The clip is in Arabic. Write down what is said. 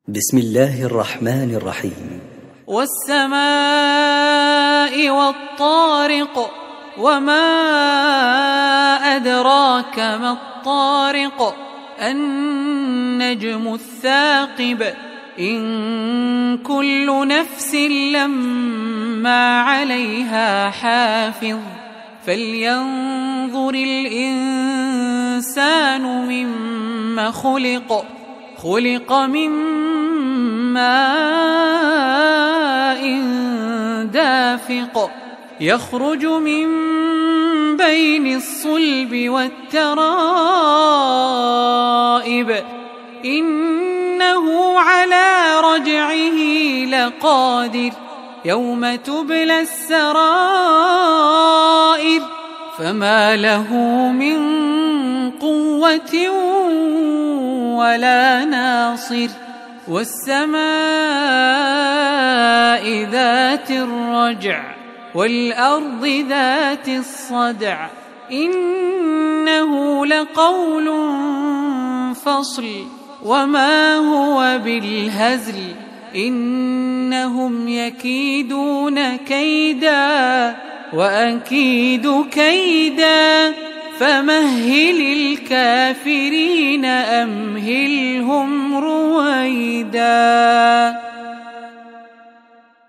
بسم الله الرحمن الرحيم. والسماء والطارق، وما أدراك ما الطارق، النجم الثاقب، إن كل نفس لما عليها حافظ، فلينظر الإنسان مما خلق، خلق من ماء دافق، يخرج من بين الصلب والترائب، إنه على رجعه لقادر، يوم تبلى السرائر، فما له من قوة ولا ناصر. والسماء ذات الرجع، والأرض ذات الصدع، إنه لقول فصل، وما هو بالهزل، إنهم يكيدون كيدا وأكيد كيدا، فمهل الكافرين أمهلهم رويدا.